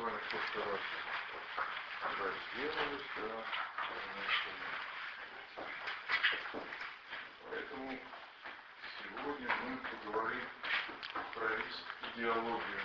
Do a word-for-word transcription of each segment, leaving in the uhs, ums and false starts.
вами в прошлый раз разделались, да, поэтому сегодня мы поговорим про риск идеологии.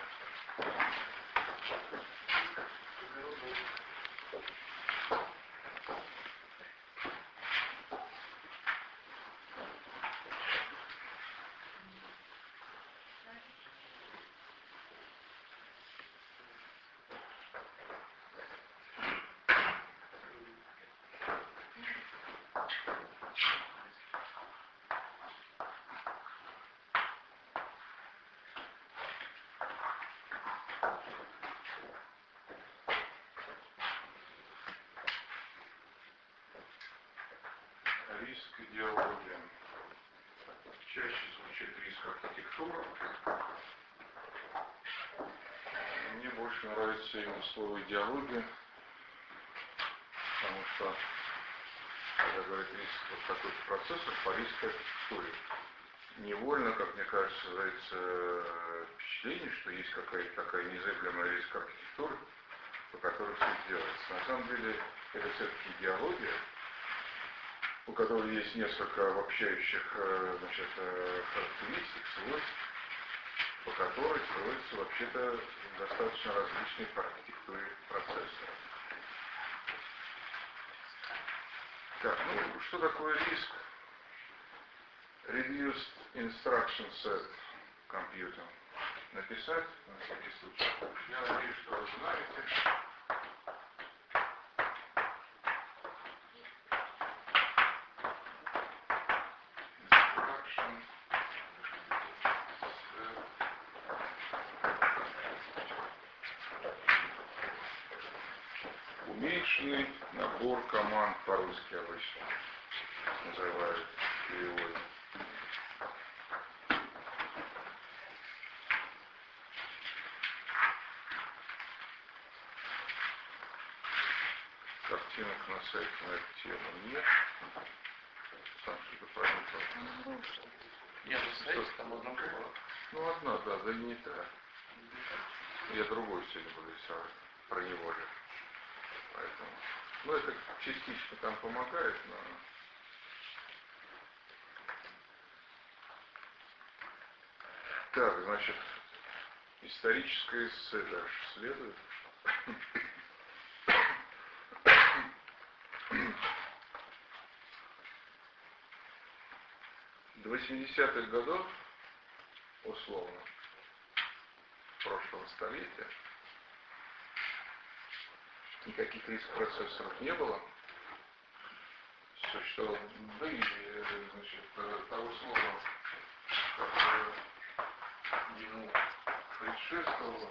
Риск идеологии. Чаще звучит риск архитектуры. Мне больше нравится именно слово идеология, потому что, когда говорят риск вот такой-то процессор, по риску архитектуре, невольно, как мне кажется, создается впечатление, что есть какая-то такая незыблемая риск архитектуры, по которой все делается. На самом деле, это все-таки идеология, у которой есть несколько обобщающих, значит, характеристик, свойств, по которой строятся вообще-то достаточно различные по архитектуре процессора. Так, ну что такое риск? Reduced Instruction Set Computer. Написать, на всякий случай. Я надеюсь, что вы знаете. Уменьшенный набор команд, по-русски обычно называют в переводе. Картинок на сайте на эту тему нет. Сам что-то проникал. Я на сайте, там одна была. Ну, одна, да, да и не та. Я другой сегодня буду рисовать, про него же. Поэтому, ну, это частично там помогает, но... Так, значит, историческое эссе дальше следует. До восьмидесятых годов, условно, прошлого столетия, никаких риск-процессоров не было. Существовало были, значит, того слова, которое ему предшествовало.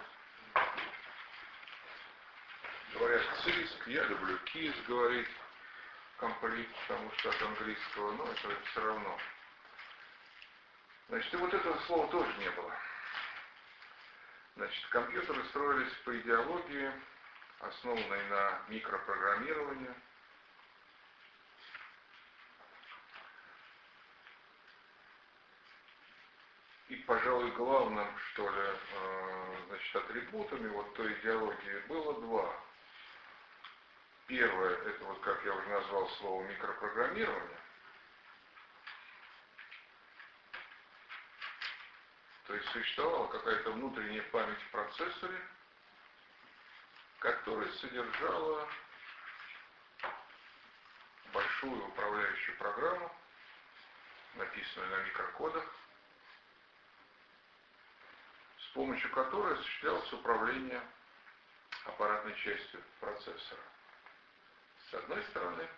Говорят циск, я люблю кис говорить, комплит, потому что от английского, но это все равно. Значит, и вот этого слова тоже не было. Значит, компьютеры строились по идеологии, основанной на микропрограммировании. И, пожалуй, главным, что ли, значит, атрибутами вот той идеологии было два. Первое, это вот, как я уже назвал слово микропрограммирование. То есть существовала какая-то внутренняя память в процессоре, которая содержала большую управляющую программу, написанную на микрокодах, с помощью которой осуществлялось управление аппаратной частью процессора. С одной стороны.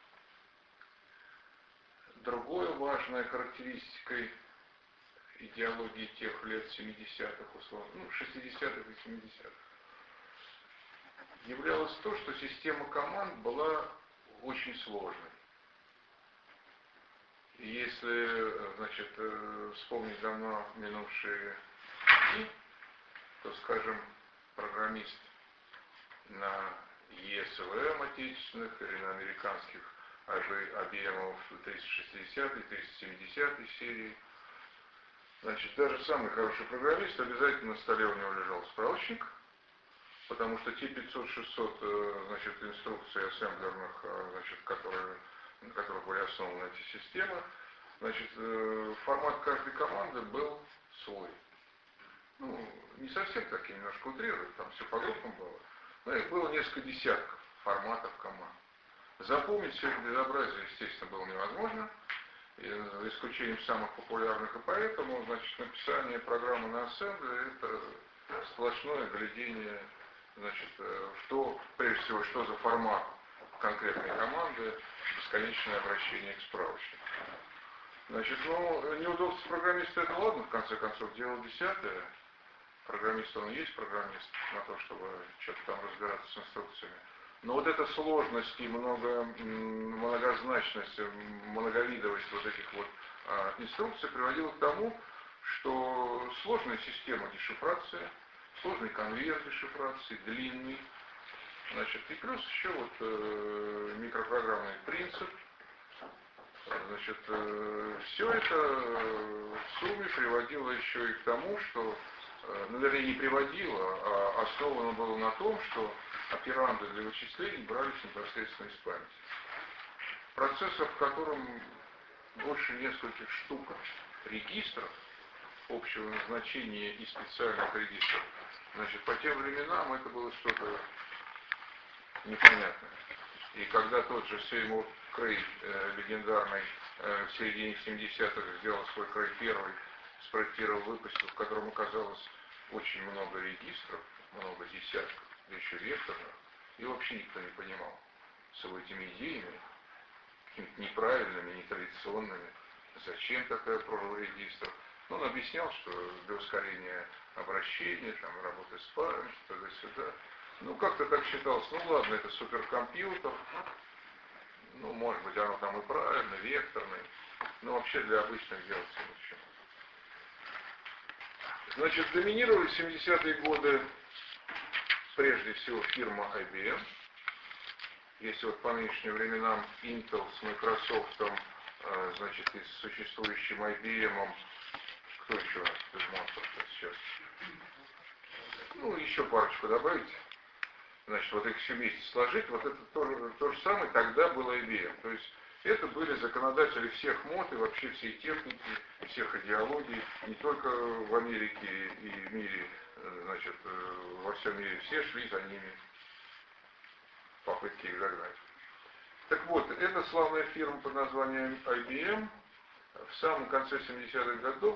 Другой важной характеристикой идеологии тех лет семидесятых, условно, ну, шестидесятых и семидесятых, являлось то, что система команд была очень сложной. И если, значит, вспомнить давно минувшие дни, то, скажем, программист на и эс эл эм отечественных или на американских эй би эм триста шестидесятой, триста семидесятой серии, значит, даже самый хороший программист, обязательно на столе у него лежал справочник, потому что те пятьсот-шестьсот, значит, инструкций ассемблерных, значит, которые, на которых были основаны эти системы, значит, формат каждой команды был свой. Ну, не совсем так, я немножко утрирую, там все по группам было, но их было несколько десятков форматов команд. Запомнить все это безобразие, естественно, было невозможно, за исключением самых популярных, и поэтому, значит, написание программы на ассемблере — это сплошное глядение, значит, в то, прежде всего, что за формат конкретной команды, бесконечное обращение к справочнику. Значит, ну, неудобство программиста — это ладно, в конце концов, дело десятое. Программист, он и есть программист, на то, чтобы что-то там разбираться с инструкциями. Но вот эта сложность и много, многозначность, многовидовость вот этих вот а, инструкций приводила к тому, что сложная система дешифрации, сложный конвейер дешифрации, длинный, значит, и плюс еще вот э, микропрограммный принцип. Значит, э, все это в сумме приводило еще и к тому, что, э, ну, вернее, не приводило, а основано было на том, что операнды для вычислений брались непосредственно из памяти. Процессор, в котором больше нескольких штук регистров общего назначения и специальных регистров, значит, по тем временам это было что-то непонятное. И когда тот же Сеймур Крей, э, легендарный, э, в середине семидесятых сделал свой Крей первый, спроектировал, выпустил, в котором оказалось очень много регистров, много десятков, да еще векторных, и вообще никто не понимал с этими идеями, какими-то неправильными, нетрадиционными, зачем такая прорва регистров. Но он объяснял, что для ускорения обращения, там, работы с памятью, туда-сюда. Ну, как-то так считалось, ну ладно, это суперкомпьютер, ну, может быть, оно там и правильно, векторный, но вообще для обычных дел все ни к чему. Значит, доминировали в семидесятые годы прежде всего фирма ай би эм. Если вот по нынешним временам Intel с Microsoft, значит, и с существующим ай би эм, кто еще у нас из монстров сейчас? Ну, еще парочку добавить. Значит, вот их все вместе сложить, вот это то, то же самое тогда было ай би эм. То есть это были законодатели всех мод и вообще всей техники, всех идеологий, не только в Америке и в мире, значит, во всем мире все шли за ними в попытке их догнать. Так вот, эта славная фирма под названием ай би эм в самом конце семидесятых годов,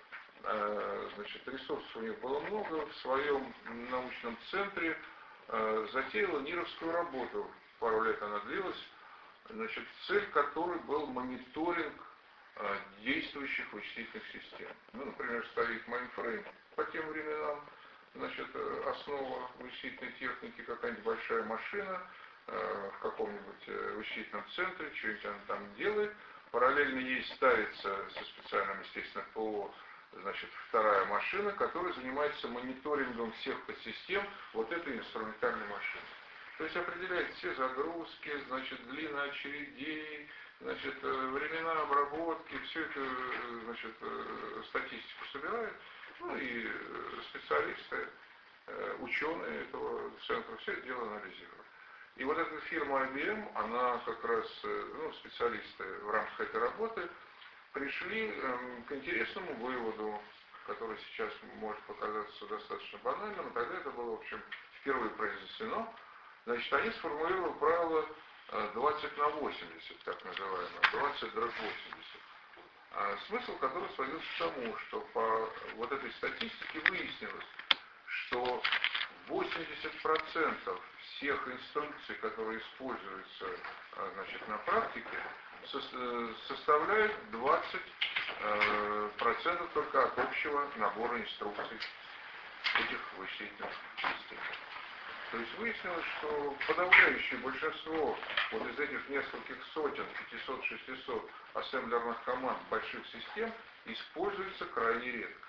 значит, ресурсов у них было много, в своем научном центре затеяла нировскую работу, пару лет она длилась, значит, цель которой был мониторинг действующих вычислительных систем. Ну, например, стоит мейнфрейм по тем временам, значит, основа вычислительной техники, какая-нибудь большая машина в каком-нибудь вычислительном центре, что-нибудь она там делает, параллельно ей ставится со специальным, естественно, ПО, значит, вторая машина, которая занимается мониторингом всех подсистем вот этой инструментальной машины. То есть определяет все загрузки, значит, длина очередей, значит, времена обработки, все это, значит, статистику собирает, ну и специалисты, ученые этого центра все это дело анализируют. И вот эта фирма ай би эм, она как раз, ну, специалисты в рамках этой работы пришли к интересному выводу, который сейчас может показаться достаточно банальным, и тогда это было, в общем, впервые произнесено. Значит, они сформулировали правило двадцать на восемьдесят, так называемое, двадцать дробь восемьдесят. Смысл которого сводился к тому, что по вот этой статистике выяснилось, что восемьдесят процентов всех инструкций, которые используются, значит, на практике, составляют двадцать процентов только от общего набора инструкций этих вычислительных систем. То есть выяснилось, что подавляющее большинство вот из этих нескольких сотен, пятисот-шестисот ассемблерных команд больших систем используется крайне редко.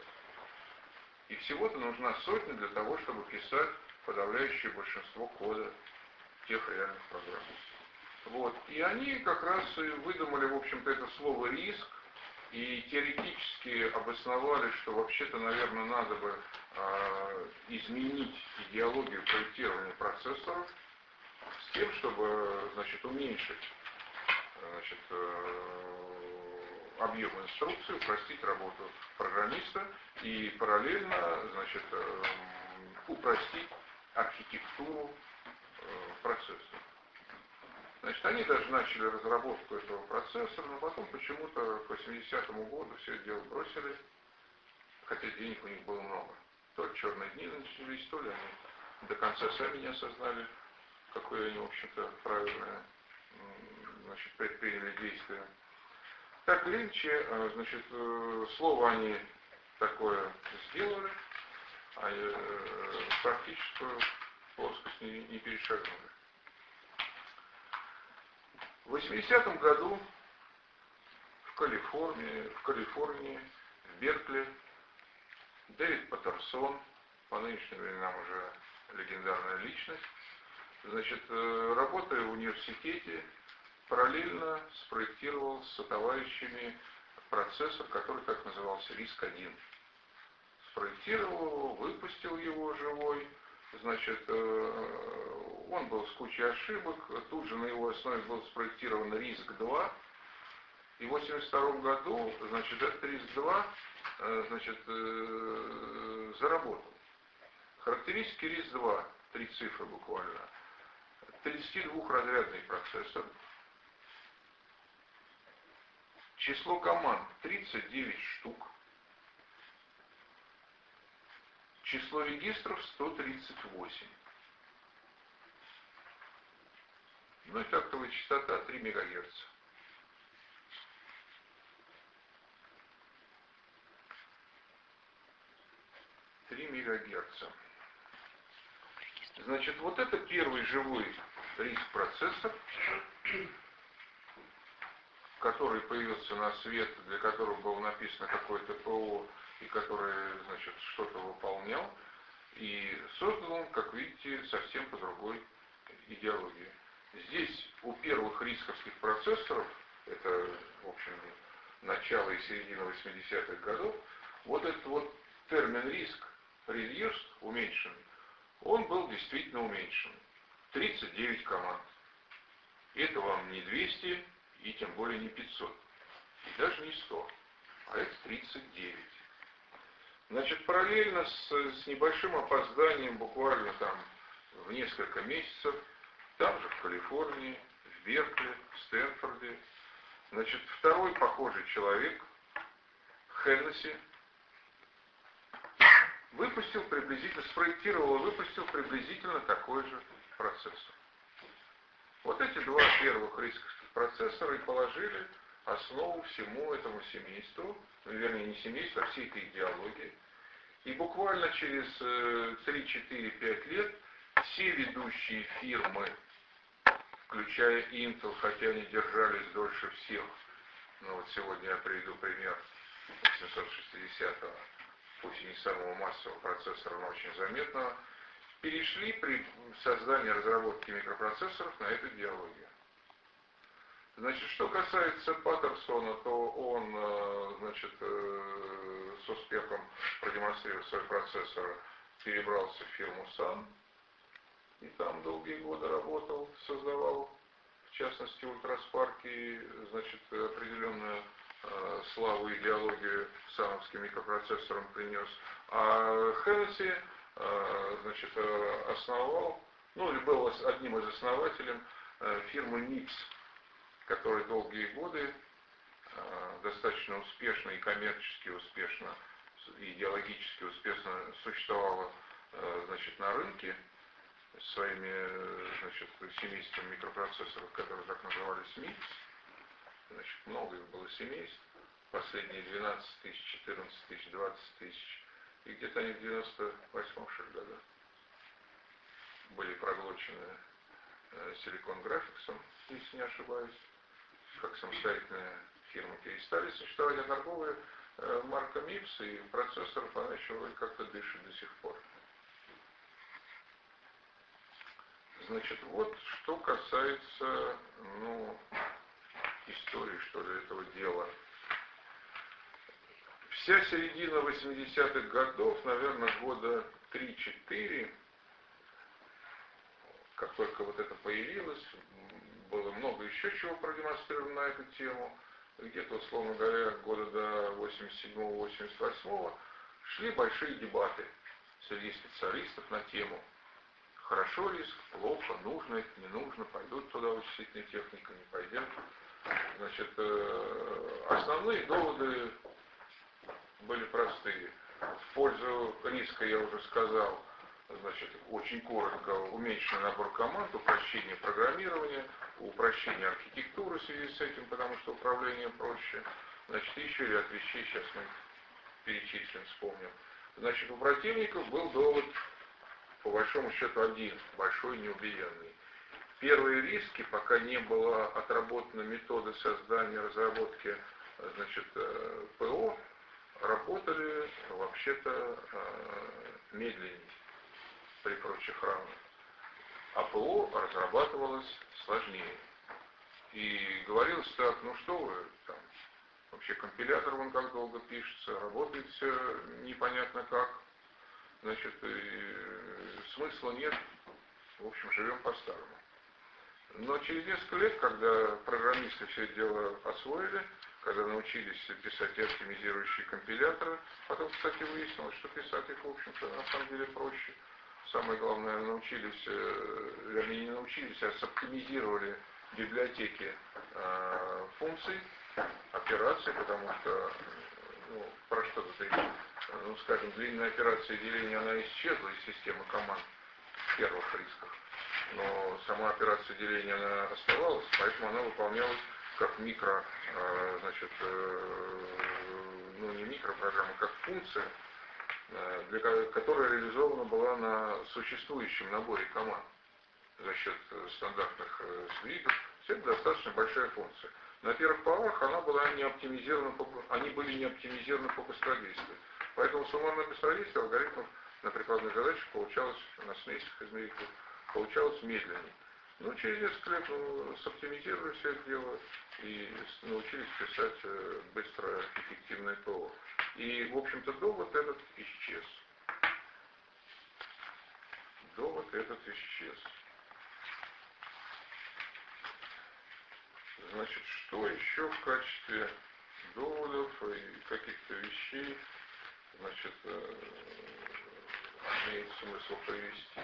И всего-то нужна сотня для того, чтобы писать подавляющее большинство кода тех реальных программ. Вот. И они как раз и выдумали, в общем-то, это слово «риск», и теоретически обосновали, что вообще-то, наверное, надо бы э, изменить идеологию проектирования процессоров с тем, чтобы, значит, уменьшить, значит, объем инструкции, упростить работу программиста и параллельно, значит, упростить архитектуру процессора. Значит, они даже начали разработку этого процессора, но потом почему-то к восьмидесятому году все это дело бросили, хотя денег у них было много. То ли черные дни начались, то ли они до конца сами не осознали, какое они, в общем-то, правильное, значит, предприняли действие. Так или иначе, значит, слово они такое сделали, а практическую плоскость не, не перешагнули. В восьмидесятом году в Калифорнии, в Калифорнии, в Беркли, Дэвид Паттерсон, по нынешним временам уже легендарная личность, значит, работая в университете, параллельно спроектировал с сотоварищами процессор, который так назывался риск один. Спроектировал его, выпустил его живой, значит, он был с кучей ошибок, тут же на его основе был спроектирован риск два, и в восемьдесят втором году, значит, этот риск два, значит, заработал. Характеристики риск два, три цифры буквально, тридцатидвухразрядный процессор, число команд тридцать девять штук, число регистров сто тридцать восемь. Ну и тактовая частота три мегагерца. три мегагерца. Значит, вот это первый живой риск-процессор, который появился на свет, для которого было написано какое-то ПО, и который, значит, что-то выполнял. И создан он, как видите, совсем по другой идеологии. Здесь у первых рисковских процессоров, это, в общем, начало и середина восьмидесятых годов, вот этот вот термин риск, reduced, уменьшенный, он был действительно уменьшен. тридцать девять команд. Это вам не двести и тем более не пятьсот. И даже не сто. А это тридцать девять. Значит, параллельно с, с небольшим опозданием, буквально там в несколько месяцев, там же в Калифорнии, в Беркли, в Стэнфорде, значит, второй похожий человек, Хеннесси, выпустил приблизительно, спроектировал и выпустил приблизительно такой же процессор. Вот эти два первых рисковских процессора и положили основу всему этому семейству, ну, вернее, не семейству, а всей этой идеологии. И буквально через три-четыре-пять лет все ведущие фирмы, включая Intel, хотя они держались дольше всех, ну вот сегодня я приведу пример восемьсот шестидесятого, пусть и не самого массового процессора, но очень заметного, перешли при создании разработки микропроцессоров на эту идеологию. Значит, что касается Паттерсона, то он, значит, с успехом продемонстрировав свой процессор, перебрался в фирму Sun, и там долгие годы работал, создавал, в частности, ультраспарки, значит, определенную э, славу и идеологию сановским микропроцессорам принес. А Хеннесси, э, значит, основал, ну, или был одним из основателей э, фирмы микс, которая долгие годы э, достаточно успешно и коммерчески успешно, и идеологически успешно существовала, э, значит, на рынке своими, значит, семействами микропроцессоров, которые так назывались микс. Значит, много их было семейств, последние двенадцать тысяч, четырнадцать тысяч, двадцать тысяч, и где-то они в девяносто восьмом году были проглочены э, Silicon Graphics, если не ошибаюсь, как самостоятельная фирма, перестали существовать, а торговая э, марка микс и процессоров, она еще вроде как-то дышит до сих пор. Значит, вот что касается, ну, истории, что ли, этого дела. Вся середина восьмидесятых годов, наверное, года три-четыре, как только вот это появилось, было много еще чего продемонстрировано на эту тему. Где-то, условно говоря, года до восемьдесят седьмого — восемьдесят восьмого шли большие дебаты среди специалистов на тему: хорошо риск, плохо, нужно это, не нужно, пойдут туда вычислительная техника, не пойдет. Значит, основные доводы были простые. В пользу риска я уже сказал, значит, очень коротко: уменьшенный набор команд, упрощение программирования, упрощение архитектуры в связи с этим, потому что управление проще. Значит, еще ряд вещей, сейчас мы перечислим, вспомним. Значит, у противников был довод, по большому счету, один, большой, неубиенный. Первые риски, пока не была отработана метода создания, разработки, значит, ПО, работали вообще-то медленнее при прочих равных. А ПО разрабатывалось сложнее. И говорилось так: ну что вы, там, вообще компилятор вон как долго пишется, работает все непонятно как, значит, и смысла нет, в общем, живем по-старому. Но через несколько лет, когда программисты все это дело освоили, когда научились писать и оптимизирующие компиляторы, потом, кстати, выяснилось, что писать их, в общем-то, на самом деле проще. Самое главное, научились, вернее, не научились, а соптимизировали библиотеки э, функций, операций, потому что, ну, про что тут речь? Ну, скажем, длинная операция деления, она исчезла из системы команд в первых рисках. Но сама операция деления, она оставалась, поэтому она выполнялась как микро, э, значит, э, ну не микропрограмма, как функция, э, для, которая реализована была на существующем наборе команд за счет стандартных э, свитов. Это достаточно большая функция. На первых порах она была не оптимизирована, по, они были не оптимизированы по быстродействию. Поэтому суммарное быстродействие алгоритмов на прикладных задачах получалось, на смесях измерителей, получалось медленнее. Ну, через несколько лет ну, соптимизировали все это дело и научились писать э, быстро эффективное ПО. И, в общем-то, довод этот исчез. Довод этот исчез. Значит, что еще в качестве доводов и каких-то вещей, значит, э, имеет смысл привести?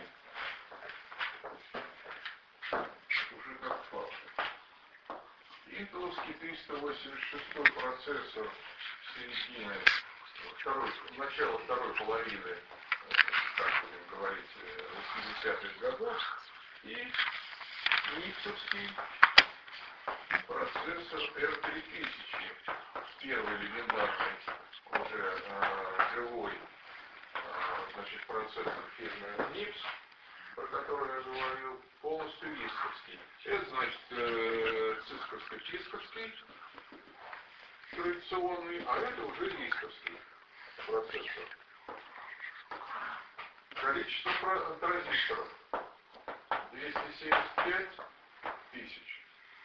Уже как факт. Интеловский триста восемьдесят шестой процессор середины, второй, начало второй половины, как будем говорить, восьмидесятых годов, и никсовский процессор эр три тысячи, первый легендарный, уже э, живой, э, значит, процессор фирмы никс, про который я говорил, полностью висковский. Это значит э, цисковско-чисковский традиционный, а это уже висковский процессор. Количество транзисторов двести семьдесят пять тысяч.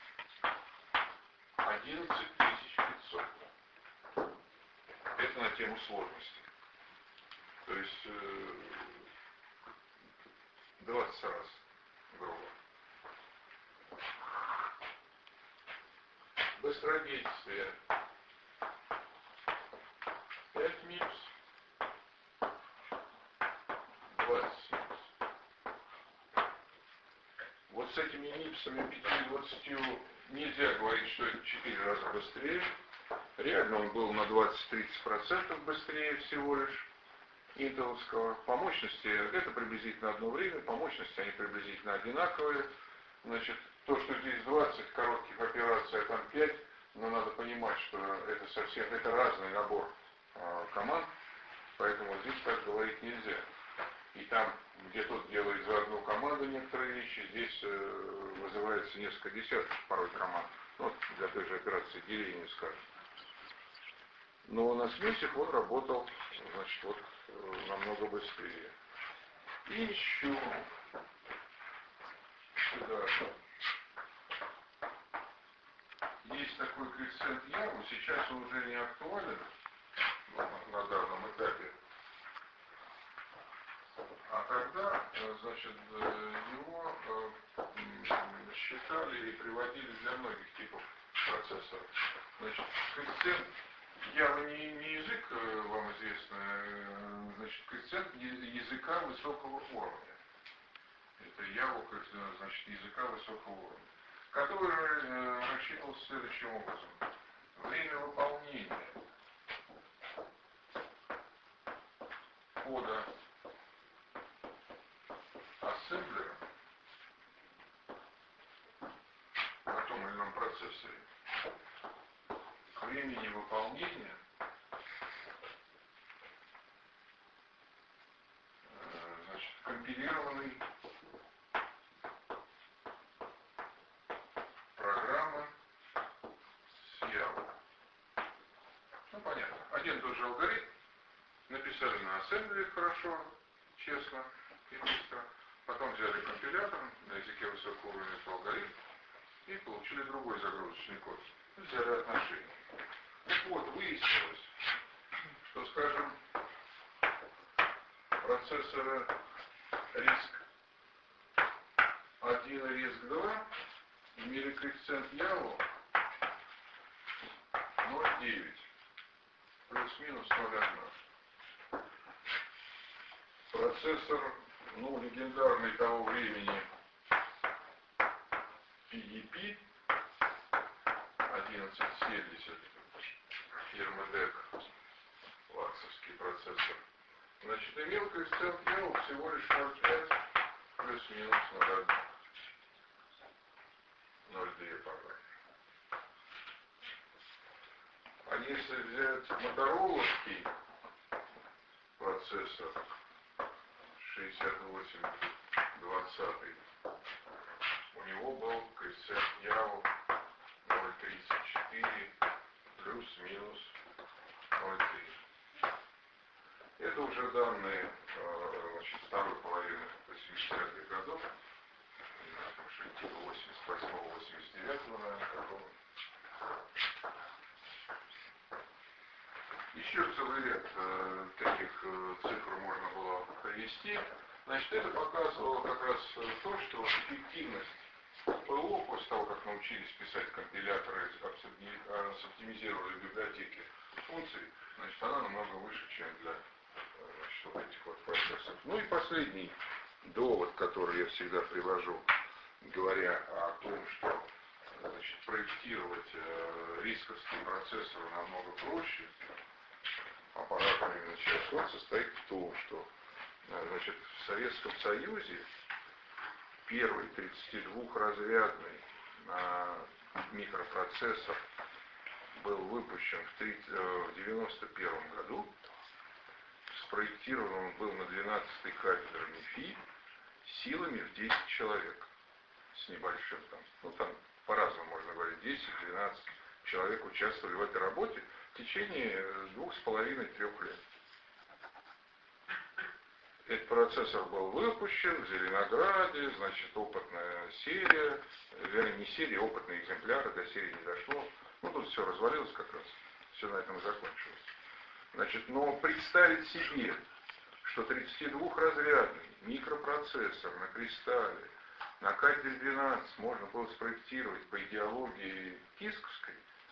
одиннадцать тысяч пятьсот. Это на тему сложности. То есть э, двадцать раз, грубо. Быстродействие пять мипс, двадцать мипс. Вот с этими мипсами пятью-двадцатью нельзя говорить, что это четыре раза быстрее. Реально он был на двадцать-тридцать процентов быстрее всего лишь интеловского. По мощности это приблизительно одно время, по мощности они приблизительно одинаковые. Значит, то, что здесь двадцать коротких операций, а там пять, но надо понимать, что это совсем, это разный набор э, команд, поэтому здесь так говорить нельзя. И там, где тот делает за одну команду некоторые вещи, здесь э, вызывается несколько десятков порой команд. Ну, вот для той же операции деления, скажем. Но на смесях он работал, значит, вот э, намного быстрее. И еще сюда есть такой коэффициент Яву, сейчас он уже не актуален на, на данном этапе. А тогда, значит, его считали и приводили для многих типов процессоров. Значит, коэффициент Java не, не язык, вам известно, значит, коэффициент языка высокого уровня. Это Java, значит, языка высокого уровня, который рассчитывался следующим образом. Время выполнения кода ассемблера на том или ином процессоре к времени выполнения значит, компилированной программы с Java. Ну, понятно. Один и тот же алгоритм написали на ассемблере хорошо, честно и быстро. Потом взяли компилятор на языке высокого уровня алгоритм и получили другой загрузочный код. Взяли отношения. Так вот, выяснилось, что, скажем, процессоры риск один и риск два имели коэффициент Java ноль целых девять, плюс-минус ноль целых одна. Процессор, ну, легендарный того времени пи и пи одиннадцать семьдесят, фирмы дек, лаксовский процессор, значит, имел коэффициент Java всего лишь ноль целых пять, плюс-минус ноль целых одна. ноль целых две, по-моему. А если взять мотороловский процессор шестьдесят восемь двадцать, у него был коэффициент Java ноль целых тридцать четыре, плюс-минус ноль целых три. Это уже данные, значит, второй половины восьмидесятых годов, типа восемьдесят восьмого восемьдесят девятого, наверное, какого. Еще целый ряд э, таких э, цифр можно было привести. Значит, это показывало как раз то, что эффективность ПО, после того, как научились писать компиляторы, оптимизировали библиотеки функций, значит, она намного выше, чем для значит, вот этих вот процессов. Ну и последний довод, который я всегда привожу, говоря о том, что значит, проектировать э, рисковские процессоры намного проще аппаратом именно сейчас, он состоит в том, что значит, в Советском Союзе первый тридцатидвухразрядный э, микропроцессор был выпущен в девяносто первом году. Спроектирован он был на двенадцатой кафедре МИФИ силами в десять человек с небольшим там. Ну там по-разному можно говорить, десять-двенадцать человек участвовали в этой работе в течение двух с половиной-трех лет. Этот процессор был выпущен в Зеленограде, значит, опытная серия, вернее, не серия, опытные экземпляры, до серии не дошло. Ну, тут все развалилось как раз, все на этом и закончилось. Значит, но представить себе, что тридцатидвухразрядный микропроцессор на кристалле на кафедре двенадцать можно было спроектировать по идеологии кисковской,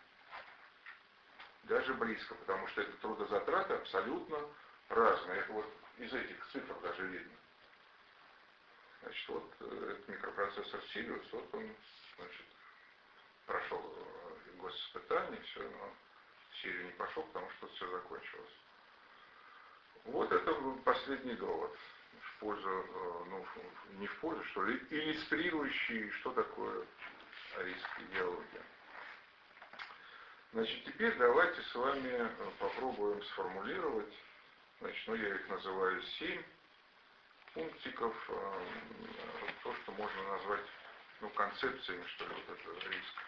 даже близко, потому что это трудозатраты абсолютно разные. Это вот из этих цифр даже видно. Значит, вот этот микропроцессор Sirius, вот он, значит, прошел госиспытание, все, но в серию не пошел, потому что все закончилось. Вот это последний довод в пользу, ну, не в пользу, что ли, иллюстрирующий, что такое риск идеология. Значит, теперь давайте с вами попробуем сформулировать, значит, ну, я их называю семь пунктиков, то, что можно назвать, ну, концепциями, что ли, вот этого риска.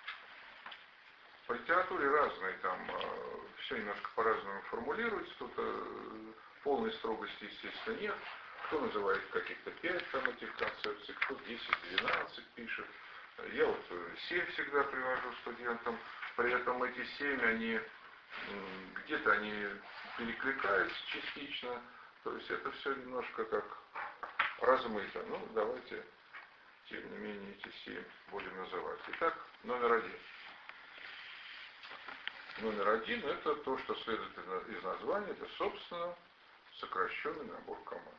В литературе разные, там все немножко по-разному формулируется, тут полной строгости, естественно, нет. Кто называет каких-то пять там этих концепций, кто десять-двенадцать пишет. Я вот семь всегда привожу студентам, при этом эти семь, они где-то они перекликаются частично, то есть это все немножко как размыто. Ну, давайте, тем не менее, эти семь будем называть. Итак, номер один. Номер один — это то, что следует из названия, это, собственно, сокращенный набор команд.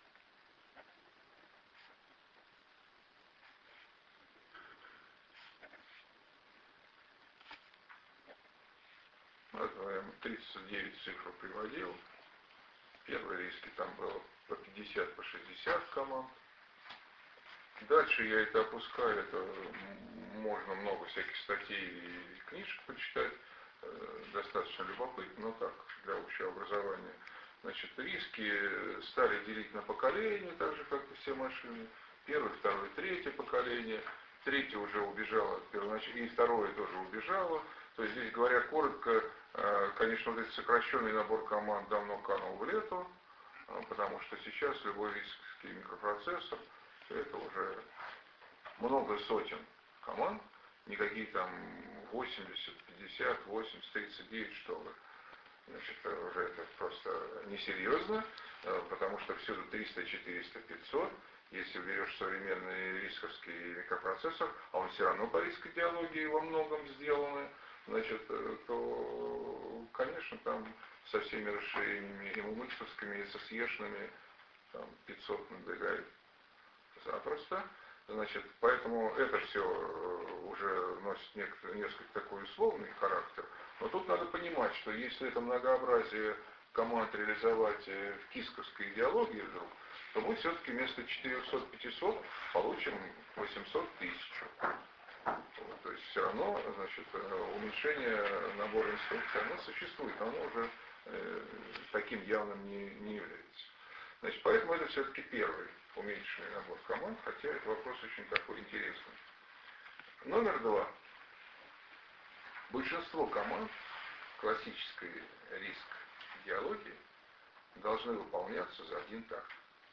Я тридцать девять цифр приводил. Первые риски там было по пятьдесят, по шестьдесят команд. Дальше я это опускаю, это можно много всяких статей и книжек почитать, достаточно любопытно, но так, для общего образования. Значит, риски стали делить на поколения, так же, как и все машины. Первое, второе, третье поколение. Третье уже убежало от первоначального, и второе тоже убежало. То есть здесь, говоря коротко, конечно, вот этот сокращенный набор команд давно канул в лету, потому что сейчас любой рисковский микропроцессор, это уже много сотен команд, никакие там восемьдесят, пятьдесят, восемьдесят, тридцать девять, что вы. Значит, уже это просто несерьезно, потому что всюду триста, четыреста, пятьсот. Если берешь современный рисковский микропроцессор, а он все равно по риск-идеологии во многом сделан, значит, то, конечно, там со всеми расширениями и мумыксовскими, и эс эс и-шными, там пятьсот набегает запросто. Значит, поэтому это все уже носит несколько, несколько такой условный характер. Но тут надо понимать, что если это многообразие команд реализовать в кисковской идеологии вдруг, то мы все-таки вместо четырехсот-пятисот получим восемьсот тысяч. Вот, то есть все равно, значит, уменьшение набора инструкций, оно существует, оно уже э, таким явным не, не является. Значит, поэтому это все-таки первый уменьшенный набор команд, хотя этот вопрос очень такой интересный. Номер два. Большинство команд классической риск-идеологии должны выполняться за один такт.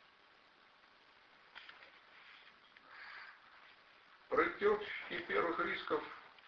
Проектировщики первых рисков,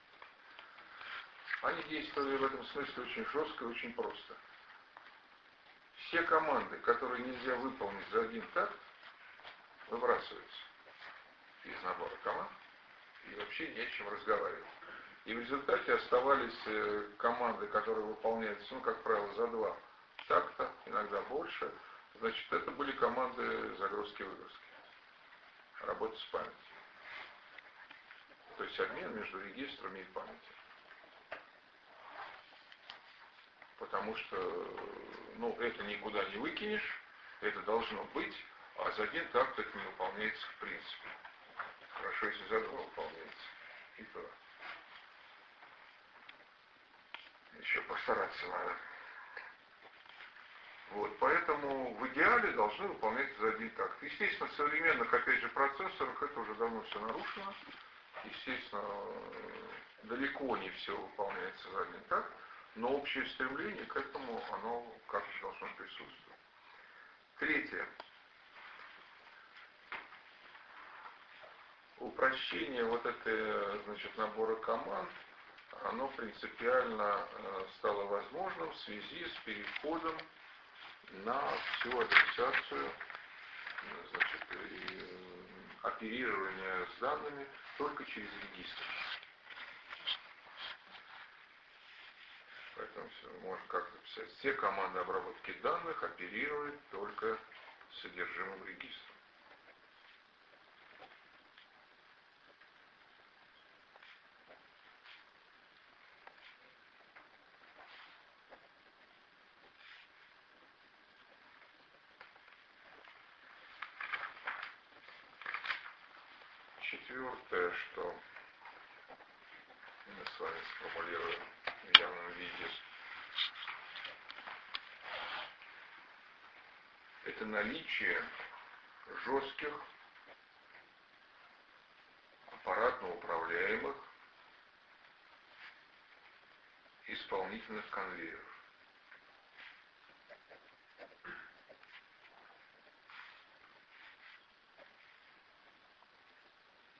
они действовали в этом смысле очень жестко и очень просто. Все команды, которые нельзя выполнить за один такт, выбрасываются из набора команд и вообще не о чем разговаривать. И в результате оставались команды, которые выполняются, ну, как правило, за два такта, иногда больше. Значит, это были команды загрузки-выгрузки, работа с памятью. То есть обмен между регистрами и памятью. Потому что, ну, это никуда не выкинешь, это должно быть, а за один такт это не выполняется в принципе. Хорошо, если за два выполняется. И то. Еще постараться надо. Вот, поэтому в идеале должны выполняться за один такт. Естественно, в современных, опять же, процессорах это уже давно все нарушено. Естественно, далеко не все выполняется за один такт, но общее стремление к этому, оно как-то должно присутствовать. Третье. Упрощение вот этой, значит, набора команд, оно принципиально стало возможным в связи с переходом на всю адресацию, значит, и оперирование с данными только через регистр. Поэтому все, можно как-то писать. Все команды обработки данных оперируют только содержимым регистра. Четвертое, что мы с вами сформулируем в явном виде, это наличие жестких, аппаратно управляемых исполнительных конвейеров.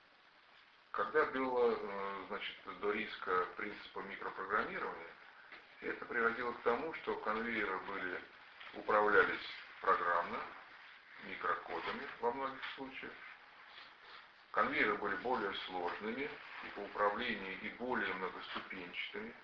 Когда было, значит, до риска принципа микропрограммирования, Это приводило к тому, что конвейеры были, управлялись программно, микрокодами во многих случаях. Конвейеры были более сложными и по управлению, и более многоступенчатыми.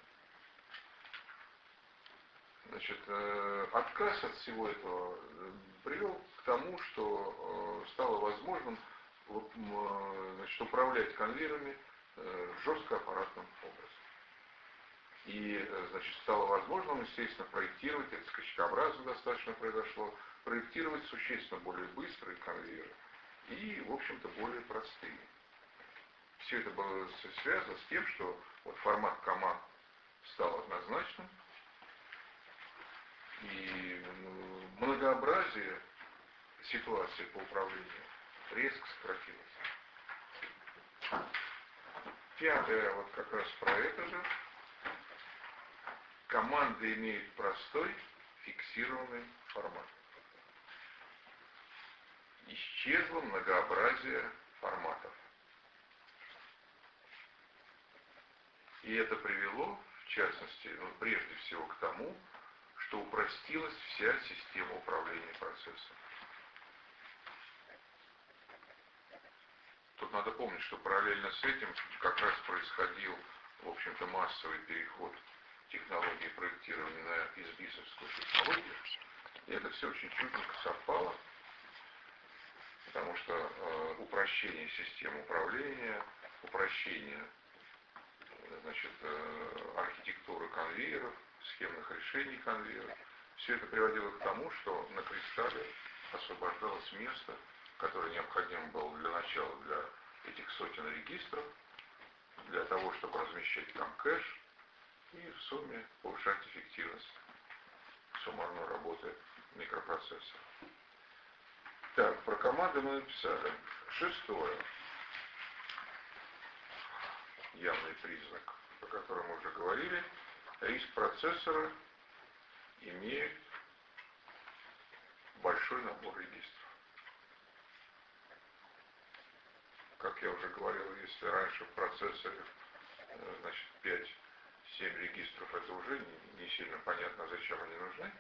Значит, отказ от всего этого привел к тому, что стало возможным, значит, управлять конвейерами жестко аппаратным образом. И, значит, стало возможным, естественно, проектировать, это скачкообразно достаточно произошло, проектировать существенно более быстрые конвейеры и, в общем-то, более простые. Все это было связано с тем, что вот формат команд стал однозначным, и многообразие ситуации по управлению резко сократилось. Пятое, вот как раз про это же. Команда имеет простой, фиксированный формат. Исчезло многообразие форматов. И это привело, в частности, ну, прежде всего к тому, что упростилась вся система управления процессом. Тут надо помнить, что параллельно с этим как раз происходил, в общем-то, массовый переход технологии проектирования на избисовскую технологию. И это все очень чутенько совпало, потому что э, упрощение системы управления, упрощение, значит, э, архитектуры конвейеров, схемных решений конвейеров, все это приводило к тому, что на кристалле освобождалось место, которое необходимо было для начала для этих сотен регистров, для того, чтобы размещать там кэш и в сумме повышать эффективность суммарной работы микропроцессора. Так, про команды мы написали. Шестое. Явный признак, о котором мы уже говорили. Риск процессора имеет большой набор регистров. Как я уже говорил, если раньше в процессоре, значит, пять-семь регистров, это уже не, не сильно понятно, зачем они нужны,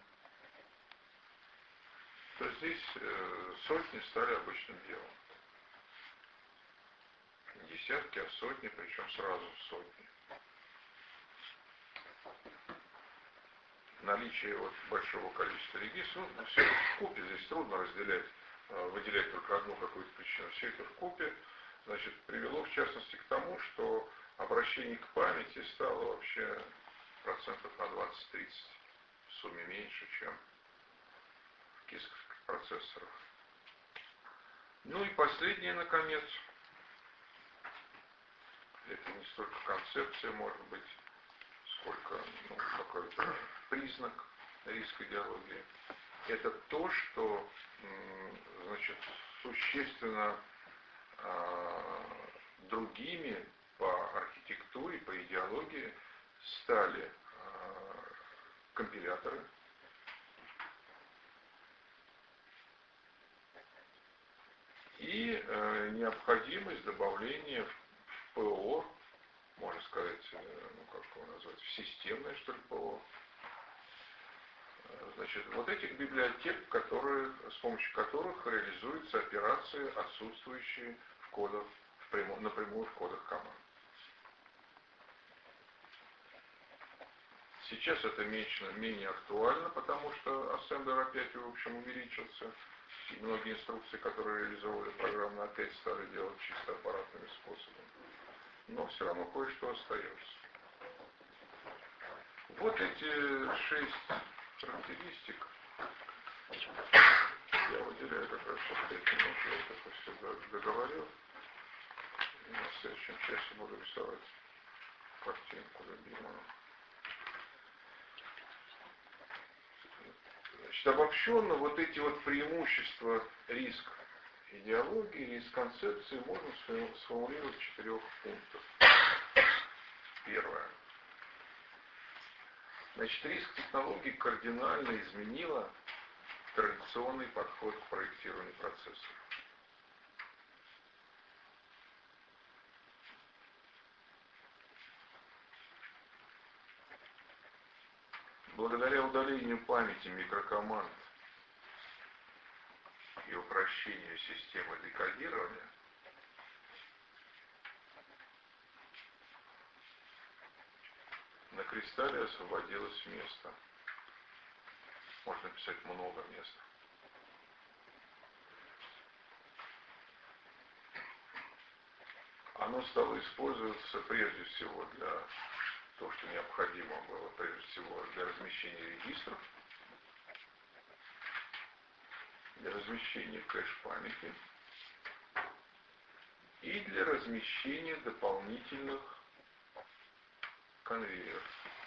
то здесь э, сотни стали обычным делом. Не десятки, а сотни, причем сразу сотни. Наличие вот большого количества регистров, ну, все это вкупе, здесь трудно разделять, выделять только одну какую-то причину. Все это вкупе, значит, привело в частности к тому, что обращение к памяти стало вообще процентов на двадцать-тридцать в сумме меньше, чем в кисковских процессорах. Ну и последнее, наконец, это не столько концепция, может быть, сколько, ну, какой-то признак риска идеологии. Это то, что, значит, существенно э, другими по архитектуре, по идеологии стали э, компиляторы, и э, необходимость добавления в ПО, можно сказать, ну как его назвать, в системное, что ли, ПО, значит, вот этих библиотек, которые, с помощью которых реализуются операции, отсутствующие в кодах, в прямо, напрямую в кодах команд. Сейчас это меньше, менее актуально, потому что ассемблер опять, в общем, увеличился, и многие инструкции, которые реализовывали программно, опять стали делать чисто аппаратными способами. Но все равно кое-что остается. Вот эти шесть характеристик я выделяю как раз по пять минут, я это все договорил. И на следующем часе буду рисовать картинку любимую. Значит, обобщенно вот эти вот преимущества риск идеологии, риск концепции можно сформулировать в четырех пунктах. Первое. Значит, риск технологий кардинально изменила традиционный подход к проектированию процессов. благодаря удалению памяти микрокоманд и упрощению системы декодирования, на кристалле освободилось место. Можно писать много мест. Оно стало использоваться прежде всего для того, что необходимо было, прежде всего для размещения регистров, для размещения кэш-памяти и для размещения дополнительных конвейеров.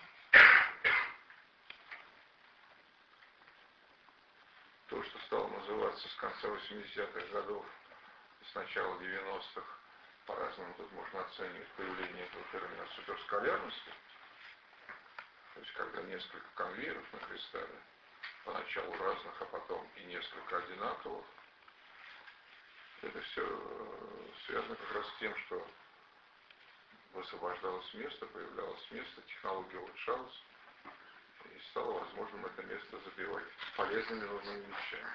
То, что стало называться с конца восьмидесятых годов и с начала девяностых, по-разному тут можно оценивать появление этого термина суперскалярности, то есть когда несколько конвейеров на кристалле, поначалу разных, а потом и несколько одинаковых. Это все связано как раз с тем, что высвобождалось место, появлялось место, технология улучшалась, и стало возможным это место забивать полезными нужными вещами.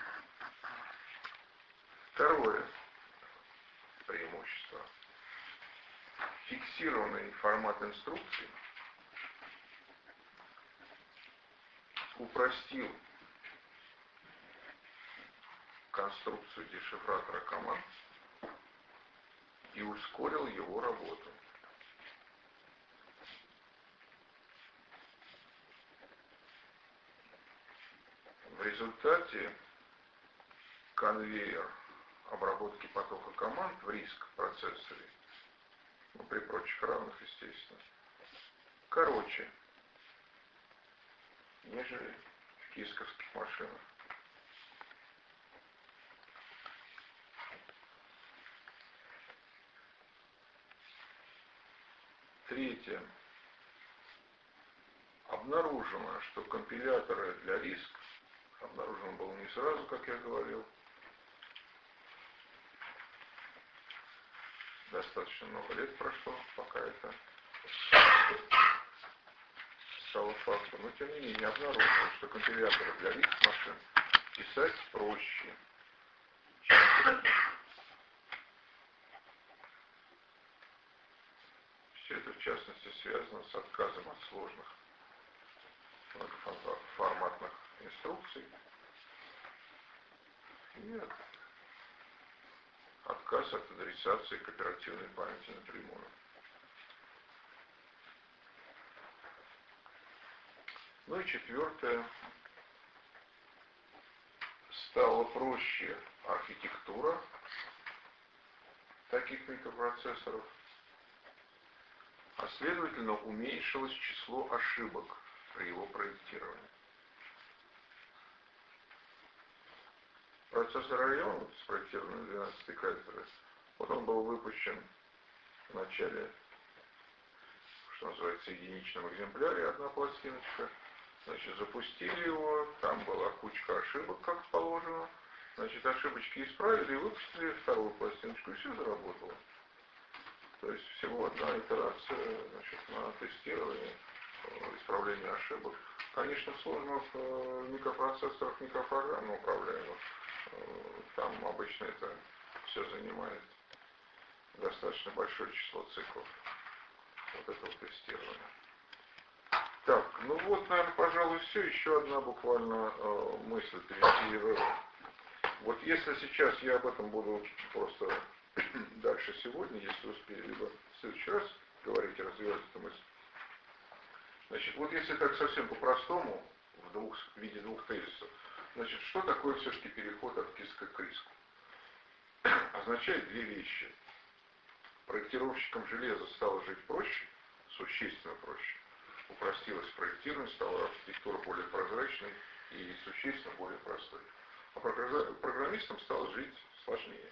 Второе преимущество. Фиксированный формат инструкции упростил конструкцию дешифратора команд и ускорил его работу. В результате конвейер обработки потока команд в риск процессоре, ну, при прочих равных, естественно, короче, нежели в кисковских машинах. Третье. Обнаружено, что компиляторы для риск, обнаружено было не сразу, как я говорил, достаточно много лет прошло, пока это стало фактом, но тем не менее обнаружено, что компиляторы для риск машин писать проще, чем все это в частности связано с отказом от сложных многоформатных инструкций и от отказ от адресации к оперативной памяти напрямую. Ну и четвертое. Стало проще архитектура таких микропроцессоров, а следовательно уменьшилось число ошибок при его проектировании. Процессор Orion, спроектированный на двенадцатой кафедре, вот он был выпущен в начале, что называется, единичном экземпляре, одна пластиночка. Значит, запустили его, там была кучка ошибок, как положено. Значит, ошибочки исправили и выпустили вторую пластиночку, и все заработало. То есть всего одна итерация, значит, на тестирование, исправление ошибок. Конечно, сложно в микропроцессорах микропрограммно управляемых. Там обычно это все занимает достаточно большое число циклов вот этого тестирования. Так, ну вот, наверное, пожалуй, все. Еще одна буквально э, мысль перейти. Вот если сейчас я об этом буду просто дальше сегодня, если успею, либо в следующий раз говорить и развивать эту мысль. Значит, вот если так совсем по-простому, в, двух, в виде двух тезисов, значит, что такое все-таки переход от киска к риску? Означает две вещи. Проектировщикам железа стало жить проще, существенно проще. Упростилось проектирование, стала архитектура более прозрачной и существенно более простой. А программистам стало жить сложнее.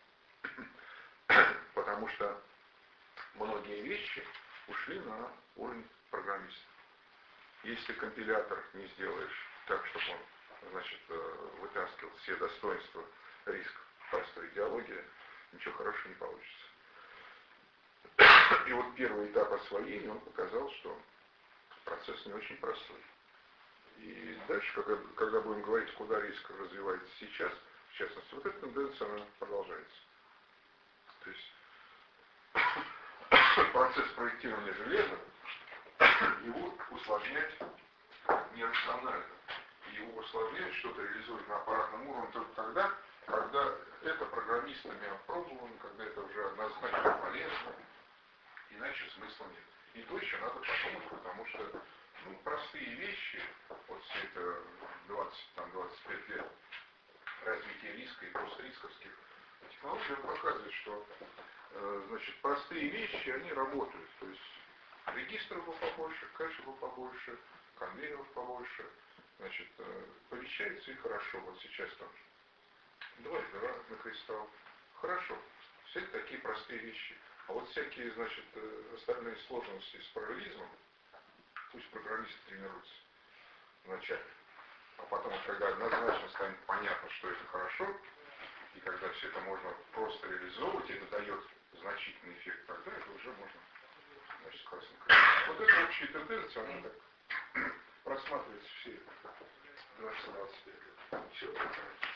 Потому что многие вещи ушли на уровень программиста. Если компилятор не сделаешь так, чтобы он, значит, вытаскивал все достоинства риска простой идеологии, ничего хорошего не получится. И вот первый этап освоения, он показал, что процесс не очень простой. И дальше, когда, когда будем говорить, куда риск развивается сейчас, в частности, вот эта тенденция, она продолжается. То есть процесс проектирования железа, его усложнять нерационально. Его усложнять, что-то реализовать на аппаратном уровне только тогда, когда это программистами опробовано, когда это уже однозначно полезно, иначе смысла нет. И то еще надо подумать, потому что ну, простые вещи, вот все это двадцать двадцать пять лет развития риска и пострисковских технологий показывает, что э, значит, простые вещи, они работают. То есть регистров было побольше, кэша было побольше, конвейеров побольше, значит, э, помещается и хорошо. Вот сейчас там два ядра на кристалл. Хорошо. Все это такие простые вещи. А вот всякие, значит, остальные сложности с параллелизмом, пусть программисты тренируются вначале, а потом, когда однозначно станет понятно, что это хорошо, и когда все это можно просто реализовывать, и это дает значительный эффект, тогда это уже можно, значит, красным красным. Вот эта общая тенденция, она так просматривается все двадцать двадцать пять лет. Все.